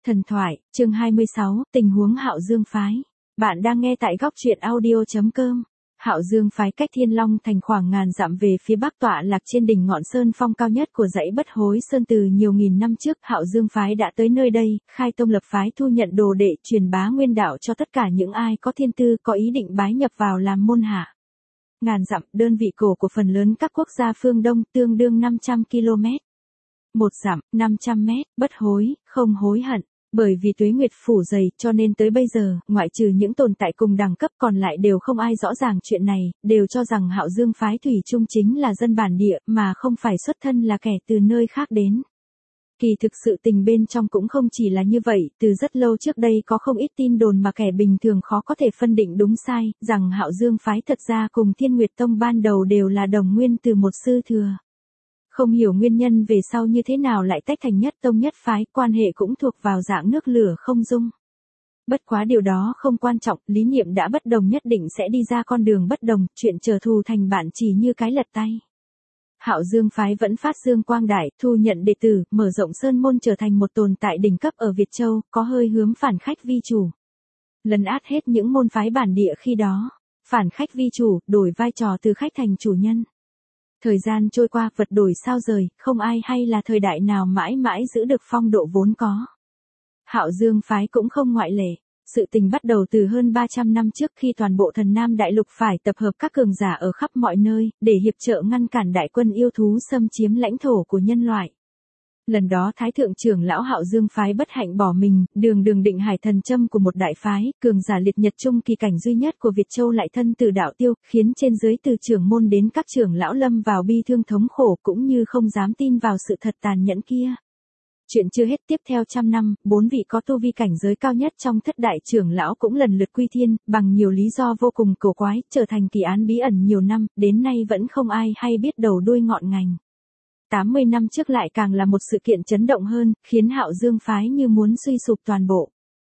Thần thoại, chương 26, tình huống Hạo Dương phái. Bạn đang nghe tại góc truyện audio.com. Hạo Dương phái cách Thiên Long thành khoảng ngàn dặm về phía bắc tọa lạc trên đỉnh ngọn sơn phong cao nhất của dãy Bất Hối Sơn từ nhiều nghìn năm trước. Hạo Dương phái đã tới nơi đây, khai tông lập phái, thu nhận đồ đệ, truyền bá nguyên đạo cho tất cả những ai có thiên tư, có ý định bái nhập vào làm môn hạ. Ngàn dặm, đơn vị cổ của phần lớn các quốc gia phương Đông, tương đương 500 km. Một dặm, 500 mét, bất hối, không hối hận. Bởi vì tuế nguyệt phủ dày, cho nên tới bây giờ, ngoại trừ những tồn tại cùng đẳng cấp còn lại đều không ai rõ ràng chuyện này, đều cho rằng Hạo Dương phái thủy chung chính là dân bản địa, mà không phải xuất thân là kẻ từ nơi khác đến. Kỳ thực sự tình bên trong cũng không chỉ là như vậy, từ rất lâu trước đây có không ít tin đồn mà kẻ bình thường khó có thể phân định đúng sai, rằng Hạo Dương phái thật ra cùng Thiên Nguyệt Tông ban đầu đều là đồng nguyên từ một sư thừa. Không hiểu nguyên nhân về sau như thế nào lại tách thành nhất tông nhất phái, quan hệ cũng thuộc vào dạng nước lửa không dung. Bất quá điều đó không quan trọng, lý niệm đã bất đồng nhất định sẽ đi ra con đường bất đồng, chuyện trở thù thành bạn chỉ như cái lật tay. Hạo Dương phái vẫn phát dương quang đại, thu nhận đệ tử, mở rộng sơn môn trở thành một tồn tại đỉnh cấp ở Việt Châu, có hơi hướng phản khách vi chủ. Lấn át hết những môn phái bản địa khi đó, phản khách vi chủ, đổi vai trò từ khách thành chủ nhân. Thời gian trôi qua, vật đổi sao rời, không ai hay là thời đại nào mãi mãi giữ được phong độ vốn có. Hạo Dương phái cũng không ngoại lệ. Sự tình bắt đầu từ hơn 300 năm trước khi toàn bộ Thần Nam Đại Lục phải tập hợp các cường giả ở khắp mọi nơi, để hiệp trợ ngăn cản đại quân yêu thú xâm chiếm lãnh thổ của nhân loại. Lần đó Thái Thượng trưởng lão Hạo Dương phái bất hạnh bỏ mình, đường định hải thần châm của một đại phái, cường giả liệt nhật trung kỳ cảnh duy nhất của Việt Châu lại thân tử đạo tiêu, khiến trên dưới từ trưởng môn đến các trưởng lão lâm vào bi thương thống khổ, cũng như không dám tin vào sự thật tàn nhẫn kia. Chuyện chưa hết, tiếp theo trăm năm, 4 vị có tu vi cảnh giới cao nhất trong thất đại trưởng lão cũng lần lượt quy thiên, bằng nhiều lý do vô cùng cổ quái, trở thành kỳ án bí ẩn nhiều năm, đến nay vẫn không ai hay biết đầu đuôi ngọn ngành. 80 năm trước lại càng là một sự kiện chấn động hơn, khiến Hạo Dương phái như muốn suy sụp toàn bộ.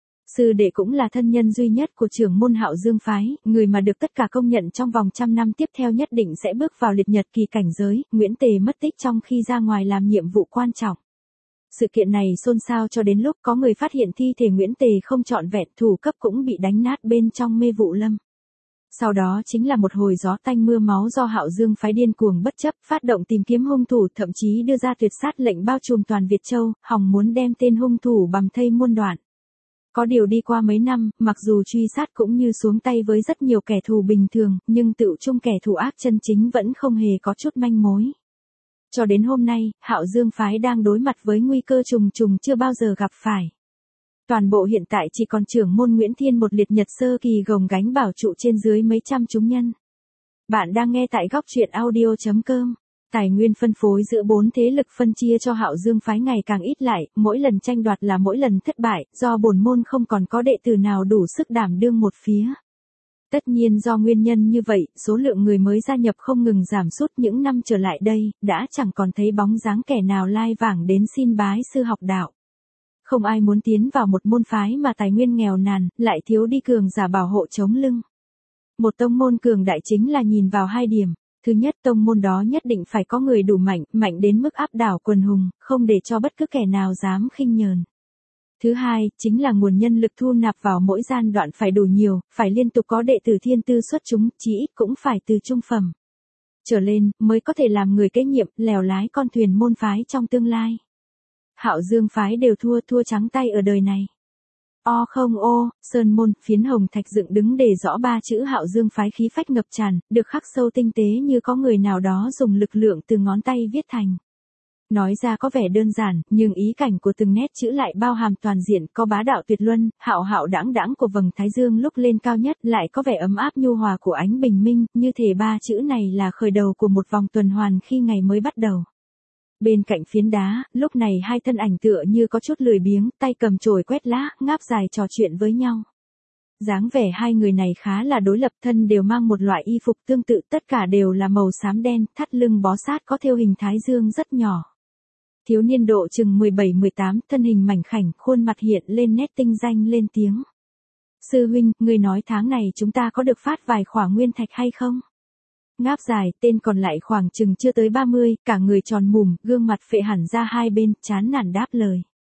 Sư đệ cũng là thân nhân duy nhất của trưởng môn Hạo Dương phái, người mà được tất cả công nhận trong vòng trăm năm tiếp theo nhất định sẽ bước vào liệt nhật kỳ cảnh giới, Nguyễn Tề mất tích trong khi ra ngoài làm nhiệm vụ quan trọng. Sự kiện này xôn xao cho đến lúc có người phát hiện thi thể Nguyễn Tề không trọn vẹn, thủ cấp cũng bị đánh nát bên trong mê vụ lâm. Sau đó chính là một hồi gió tanh mưa máu do Hạo Dương phái điên cuồng bất chấp, phát động tìm kiếm hung thủ, thậm chí đưa ra tuyệt sát lệnh bao trùm toàn Việt Châu, hòng muốn đem tên hung thủ bằm thây muôn đoạn. Có điều đi qua mấy năm, mặc dù truy sát cũng như xuống tay với rất nhiều kẻ thù bình thường, nhưng tựu chung kẻ thù ác chân chính vẫn không hề có chút manh mối. Cho đến hôm nay, Hạo Dương phái đang đối mặt với nguy cơ trùng trùng chưa bao giờ gặp phải. Toàn bộ hiện tại chỉ còn trưởng môn Nguyễn Thiên một liệt nhật sơ kỳ gồng gánh bảo trụ trên dưới mấy trăm chúng nhân. Bạn đang nghe tại góc truyện audio.com. Tài nguyên phân phối giữa 4 thế lực phân chia cho Hạo Dương phái ngày càng ít lại, mỗi lần tranh đoạt là mỗi lần thất bại, do bổn môn không còn có đệ tử nào đủ sức đảm đương một phía. Tất nhiên do nguyên nhân như vậy, số lượng người mới gia nhập không ngừng giảm sút, những năm trở lại đây, đã chẳng còn thấy bóng dáng kẻ nào lai vảng đến xin bái sư học đạo. Không ai muốn tiến vào một môn phái mà tài nguyên nghèo nàn, lại thiếu đi cường giả bảo hộ chống lưng. Một tông môn cường đại chính là nhìn vào hai điểm. Thứ nhất, tông môn đó nhất định phải có người đủ mạnh, mạnh đến mức áp đảo quần hùng, không để cho bất cứ kẻ nào dám khinh nhờn. Thứ hai, chính là nguồn nhân lực thu nạp vào mỗi giai đoạn phải đủ nhiều, phải liên tục có đệ tử thiên tư xuất chúng, chí ít cũng phải từ trung phẩm trở lên, mới có thể làm người kế nhiệm, lèo lái con thuyền môn phái trong tương lai. Hạo Dương phái đều thua trắng tay ở đời này. Sơn môn, phiến hồng thạch dựng đứng để rõ 3 chữ Hạo Dương phái khí phách ngập tràn, được khắc sâu tinh tế như có người nào đó dùng lực lượng từ ngón tay viết thành. Nói ra có vẻ đơn giản, nhưng ý cảnh của từng nét chữ lại bao hàm toàn diện, có bá đạo tuyệt luân, hạo hạo đãng đãng của vầng thái dương lúc lên cao nhất, lại có vẻ ấm áp nhu hòa của ánh bình minh, như thể 3 chữ này là khởi đầu của một vòng tuần hoàn khi ngày mới bắt đầu. Bên cạnh phiến đá, lúc này hai thân ảnh tựa như có chút lười biếng, tay cầm chổi quét lá, ngáp dài trò chuyện với nhau. Dáng vẻ hai người này khá là đối lập, thân đều mang một loại y phục tương tự, tất cả đều là màu xám đen, thắt lưng bó sát có thêu hình thái dương rất nhỏ. Thiếu niên độ chừng 17-18, thân hình mảnh khảnh, khuôn mặt hiện lên nét tinh danh lên tiếng. Sư huynh, người nói tháng này chúng ta có được phát vài khỏa nguyên thạch hay không? Ngáp dài, tên còn lại khoảng chừng chưa tới 30, cả người tròn mùm, gương mặt phệ hẳn ra hai bên, chán nản đáp lời.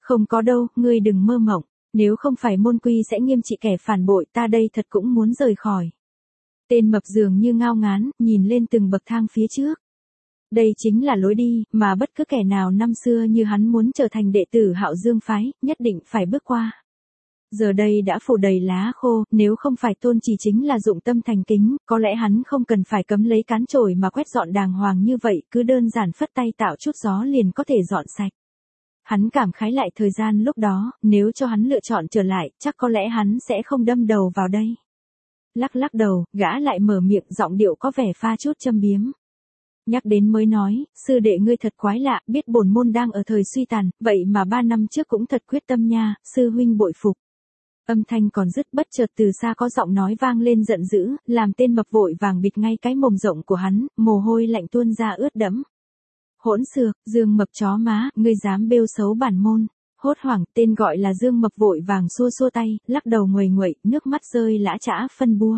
Không có đâu, ngươi đừng mơ mộng, nếu không phải môn quy sẽ nghiêm trị kẻ phản bội ta đây thật cũng muốn rời khỏi. Tên mập dường như ngao ngán, nhìn lên từng bậc thang phía trước. Đây chính là lối đi, mà bất cứ kẻ nào năm xưa như hắn muốn trở thành đệ tử Hạo Dương phái, nhất định phải bước qua. Giờ đây đã phủ đầy lá khô, nếu không phải Tôn Chỉ chính là dụng tâm thành kính, có lẽ hắn không cần phải cấm lấy cán chổi mà quét dọn đàng hoàng như vậy, cứ đơn giản phất tay tạo chút gió liền có thể dọn sạch. Hắn cảm khái lại thời gian lúc đó, nếu cho hắn lựa chọn trở lại, chắc có lẽ hắn sẽ không đâm đầu vào đây. Lắc lắc đầu, gã lại mở miệng, giọng điệu có vẻ pha chút châm biếm. Nhắc đến mới nói, sư đệ ngươi thật quái lạ, biết bổn môn đang ở thời suy tàn, vậy mà 3 năm trước cũng thật quyết tâm nha, sư huynh bội phục. Âm thanh còn dứt bất chợt từ xa có giọng nói vang lên giận dữ, làm tên mập vội vàng bịt ngay cái mồm rộng của hắn, mồ hôi lạnh tuôn ra ướt đẫm. Hỗn xược, Dương Mập chó má, ngươi dám bêu xấu bản môn. Hốt hoảng, tên gọi là Dương Mập vội vàng xua xua tay, lắc đầu nguầy nguậy, nước mắt rơi lã chã phân bua.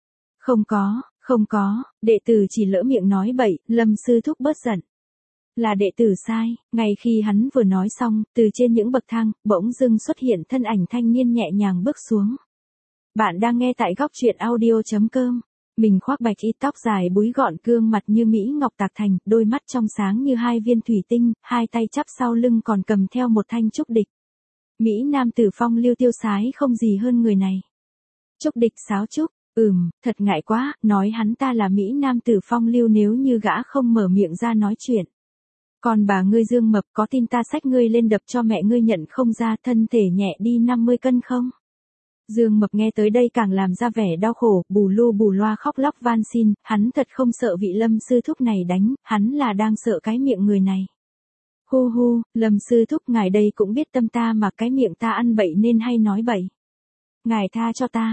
Không có, đệ tử chỉ lỡ miệng nói bậy, Lâm sư thúc bớt giận. Là đệ tử sai, ngay khi hắn vừa nói xong, từ trên những bậc thang, bỗng dưng xuất hiện thân ảnh thanh niên nhẹ nhàng bước xuống. Bạn đang nghe tại góc truyện audio.com. Mình khoác bạch y, tóc dài búi gọn, gương mặt như Mỹ ngọc tạc thành, đôi mắt trong sáng như hai viên thủy tinh, hai tay chắp sau lưng còn cầm theo một thanh trúc địch. Mỹ nam tử phong lưu tiêu sái không gì hơn người này. Trúc địch sáo trúc, thật ngại quá, nói hắn ta là Mỹ nam tử phong lưu nếu như gã không mở miệng ra nói chuyện. Còn bà ngươi Dương Mập, có tin ta xách ngươi lên đập cho mẹ ngươi nhận không ra, thân thể nhẹ đi 50 cân không? Dương Mập nghe tới đây càng làm ra vẻ đau khổ, bù lu bù loa khóc lóc van xin, hắn thật không sợ vị Lâm sư thúc này đánh, hắn là đang sợ cái miệng người này. Hu hu, Lâm sư thúc ngài đây cũng biết tâm ta mà cái miệng ta ăn bậy nên hay nói bậy. Ngài tha cho ta,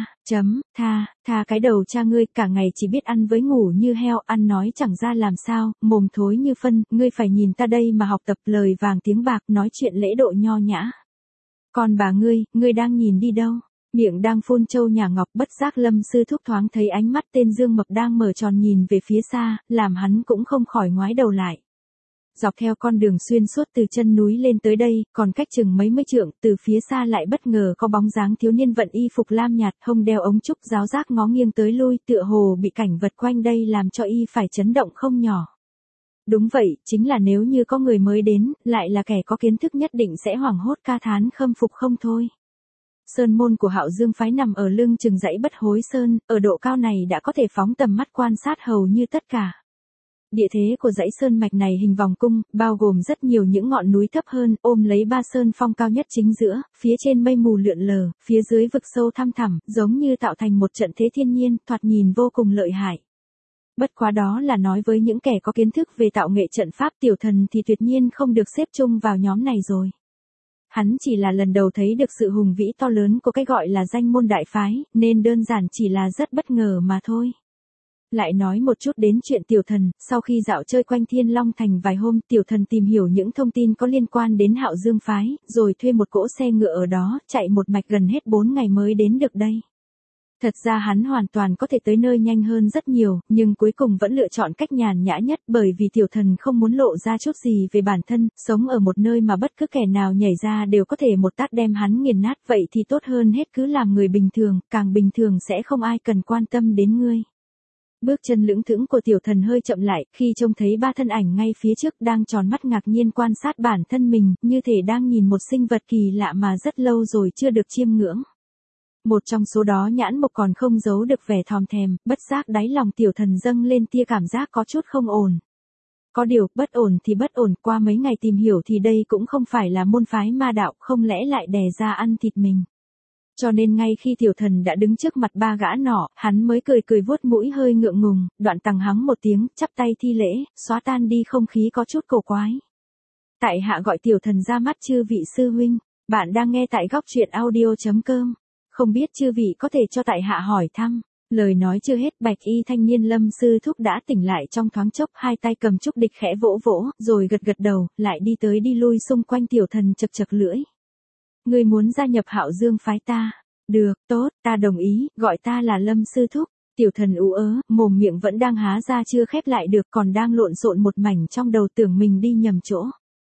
tha cái đầu cha ngươi, cả ngày chỉ biết ăn với ngủ như heo, ăn nói chẳng ra làm sao, mồm thối như phân, ngươi phải nhìn ta đây mà học tập lời vàng tiếng bạc, nói chuyện lễ độ nho nhã. Còn bà ngươi đang nhìn đi đâu? Miệng đang phun châu nhà ngọc, bất giác Lâm sư thúc thoáng thấy ánh mắt tên Dương Mập đang mở tròn nhìn về phía xa, làm hắn cũng không khỏi ngoái đầu lại. Dọc theo con đường xuyên suốt từ chân núi lên tới đây, còn cách chừng mấy mươi trượng, từ phía xa lại bất ngờ có bóng dáng thiếu niên vận y phục lam nhạt, hông đeo ống trúc, giáo giác ngó nghiêng tới lui, tựa hồ bị cảnh vật quanh đây làm cho y phải chấn động không nhỏ. Đúng vậy, chính là nếu như có người mới đến, lại là kẻ có kiến thức nhất định sẽ hoảng hốt ca thán khâm phục không thôi. Sơn môn của Hạo Dương phái nằm ở lưng chừng dãy Bất Hối Sơn, ở độ cao này đã có thể phóng tầm mắt quan sát hầu như tất cả. Địa thế của dãy sơn mạch này hình vòng cung, bao gồm rất nhiều những ngọn núi thấp hơn, ôm lấy 3 sơn phong cao nhất chính giữa, phía trên mây mù lượn lờ, phía dưới vực sâu thăm thẳm, giống như tạo thành một trận thế thiên nhiên, thoạt nhìn vô cùng lợi hại. Bất quá đó là nói với những kẻ có kiến thức về tạo nghệ trận pháp, Tiểu Thần thì tuyệt nhiên không được xếp chung vào nhóm này rồi. Hắn chỉ là lần đầu thấy được sự hùng vĩ to lớn của cái gọi là danh môn đại phái, nên đơn giản chỉ là rất bất ngờ mà thôi. Lại nói một chút đến chuyện Tiểu Thần, sau khi dạo chơi quanh Thiên Long Thành vài hôm, Tiểu Thần tìm hiểu những thông tin có liên quan đến Hạo Dương phái, rồi thuê một cỗ xe ngựa ở đó, chạy một mạch gần hết 4 ngày mới đến được đây. Thật ra hắn hoàn toàn có thể tới nơi nhanh hơn rất nhiều, nhưng cuối cùng vẫn lựa chọn cách nhàn nhã nhất, bởi vì Tiểu Thần không muốn lộ ra chút gì về bản thân, sống ở một nơi mà bất cứ kẻ nào nhảy ra đều có thể một tát đem hắn nghiền nát, vậy thì tốt hơn hết cứ làm người bình thường, càng bình thường sẽ không ai cần quan tâm đến ngươi. Bước chân lững thững của Tiểu Thần hơi chậm lại, khi trông thấy 3 thân ảnh ngay phía trước đang tròn mắt ngạc nhiên quan sát bản thân mình, như thể đang nhìn một sinh vật kỳ lạ mà rất lâu rồi chưa được chiêm ngưỡng. Một trong số đó nhãn mục còn không giấu được vẻ thòm thèm, bất giác đáy lòng Tiểu Thần dâng lên tia cảm giác có chút không ổn. Có điều, bất ổn thì bất ổn, qua mấy ngày tìm hiểu thì đây cũng không phải là môn phái ma đạo, không lẽ lại đè ra ăn thịt mình. Cho nên ngay khi Tiểu Thần đã đứng trước mặt 3 gã nọ, hắn mới cười vuốt mũi hơi ngượng ngùng, đoạn tằng hắng một tiếng, chắp tay thi lễ, xóa tan đi không khí có chút cổ quái. Tại hạ gọi Tiểu Thần ra mắt chư vị sư huynh, bạn đang nghe tại góc truyện audio.com. Không biết chư vị có thể cho tại hạ hỏi thăm. Lời nói chưa hết, bạch y thanh niên Lâm sư thúc đã tỉnh lại trong thoáng chốc, hai tay cầm trúc địch khẽ vỗ vỗ, rồi gật đầu, lại đi tới đi lui xung quanh Tiểu Thần chật chật lưỡi. Ngươi muốn gia nhập Hạo Dương phái ta? Được, tốt, ta đồng ý, gọi ta là Lâm sư thúc. Tiểu Thần ú ớ, mồm miệng vẫn đang há ra chưa khép lại được, còn đang lộn xộn một mảnh trong đầu, tưởng mình đi nhầm chỗ.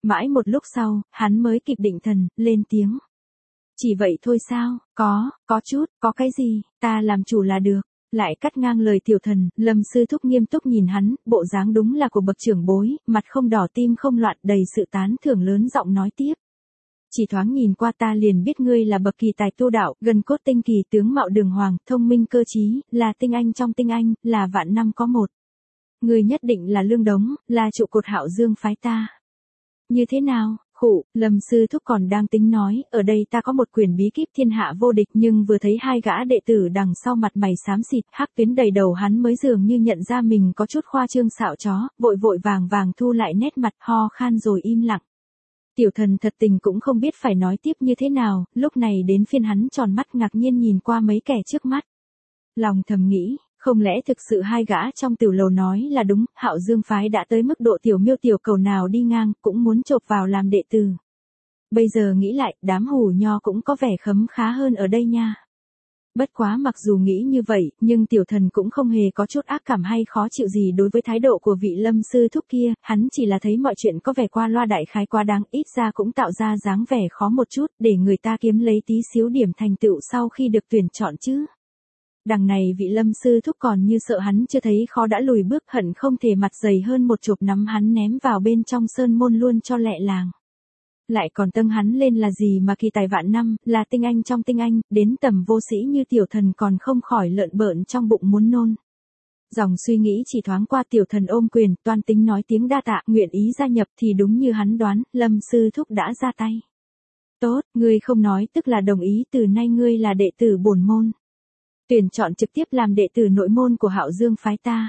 Mãi một lúc sau, hắn mới kịp định thần, lên tiếng. Chỉ vậy thôi sao, có chút, có cái gì, ta làm chủ là được. Lại cắt ngang lời tiểu thần, Lâm sư thúc nghiêm túc nhìn hắn, bộ dáng đúng là của bậc trưởng bối, mặt không đỏ tim không loạn, đầy sự tán thưởng, lớn giọng nói tiếp. Chỉ thoáng nhìn qua ta liền biết ngươi là bậc kỳ tài tu đạo, gần cốt tinh kỳ, tướng mạo đường hoàng, thông minh cơ trí, là tinh anh trong tinh anh, là vạn năm có một. Ngươi nhất định là lương đống, là trụ cột Hạo Dương phái ta. Như thế nào? Khụ, Lâm sư thúc còn đang tính nói, ở đây ta có một quyền bí kíp thiên hạ vô địch, nhưng vừa thấy hai gã đệ tử đằng sau mặt mày xám xịt, hắc tuyến đầy đầu, hắn mới dường như nhận ra mình có chút khoa trương xạo chó, vội vội vàng vàng thu lại nét mặt, ho khan rồi im lặng. Tiểu thần thật tình cũng không biết phải nói tiếp như thế nào, lúc này đến phiên hắn tròn mắt ngạc nhiên nhìn qua mấy kẻ trước mắt. Lòng thầm nghĩ, không lẽ thực sự hai gã trong tiểu lầu nói là đúng, Hạo Dương phái đã tới mức độ tiểu miêu tiểu cầu nào đi ngang, cũng muốn chộp vào làm đệ tử. Bây giờ nghĩ lại, đám hủ nho cũng có vẻ khấm khá hơn ở đây nha. Bất quá mặc dù nghĩ như vậy, nhưng tiểu thần cũng không hề có chút ác cảm hay khó chịu gì đối với thái độ của vị Lâm sư thúc kia, hắn chỉ là thấy mọi chuyện có vẻ qua loa đại khái quá đáng, ít ra cũng tạo ra dáng vẻ khó một chút, để người ta kiếm lấy tí xíu điểm thành tựu sau khi được tuyển chọn chứ. Đằng này vị Lâm sư thúc còn như sợ hắn chưa thấy khó đã lùi bước, hận không thể mặt dày hơn một chụp nắm hắn ném vào bên trong sơn môn luôn cho lẹ làng. Lại còn tâng hắn lên là gì mà kỳ tài vạn năm, là tinh anh trong tinh anh, đến tầm vô sĩ như tiểu thần còn không khỏi lợn bợn trong bụng muốn nôn. Dòng suy nghĩ chỉ thoáng qua, tiểu thần ôm quyền, toan tính nói tiếng đa tạ, nguyện ý gia nhập, thì đúng như hắn đoán, Lâm sư thúc đã ra tay. Tốt, ngươi không nói tức là đồng ý, từ nay ngươi là đệ tử bổn môn. Tuyển chọn trực tiếp làm đệ tử nội môn của Hạo Dương phái ta.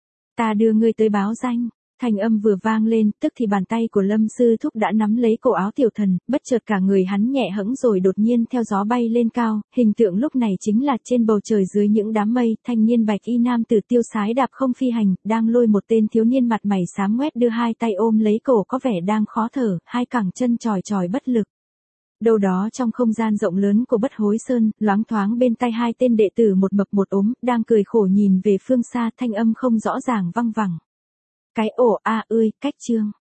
Ta đưa ngươi tới báo danh. Thanh âm vừa vang lên, tức thì bàn tay của Lâm sư thúc đã nắm lấy cổ áo tiểu thần, bất chợt cả người hắn nhẹ hẫng rồi đột nhiên theo gió bay lên cao, hình tượng lúc này chính là trên bầu trời dưới những đám mây, thanh niên bạch y nam tử tiêu sái đạp không phi hành, đang lôi một tên thiếu niên mặt mày xám ngoét đưa hai tay ôm lấy cổ có vẻ đang khó thở, hai cẳng chân chòi chòi bất lực. Đâu đó trong không gian rộng lớn của Bất Hối Sơn, loáng thoáng bên tai hai tên đệ tử một mập một ốm, đang cười khổ nhìn về phương xa, thanh âm không rõ ràng văng vẳng. Cái ổ a ơi, cách chương.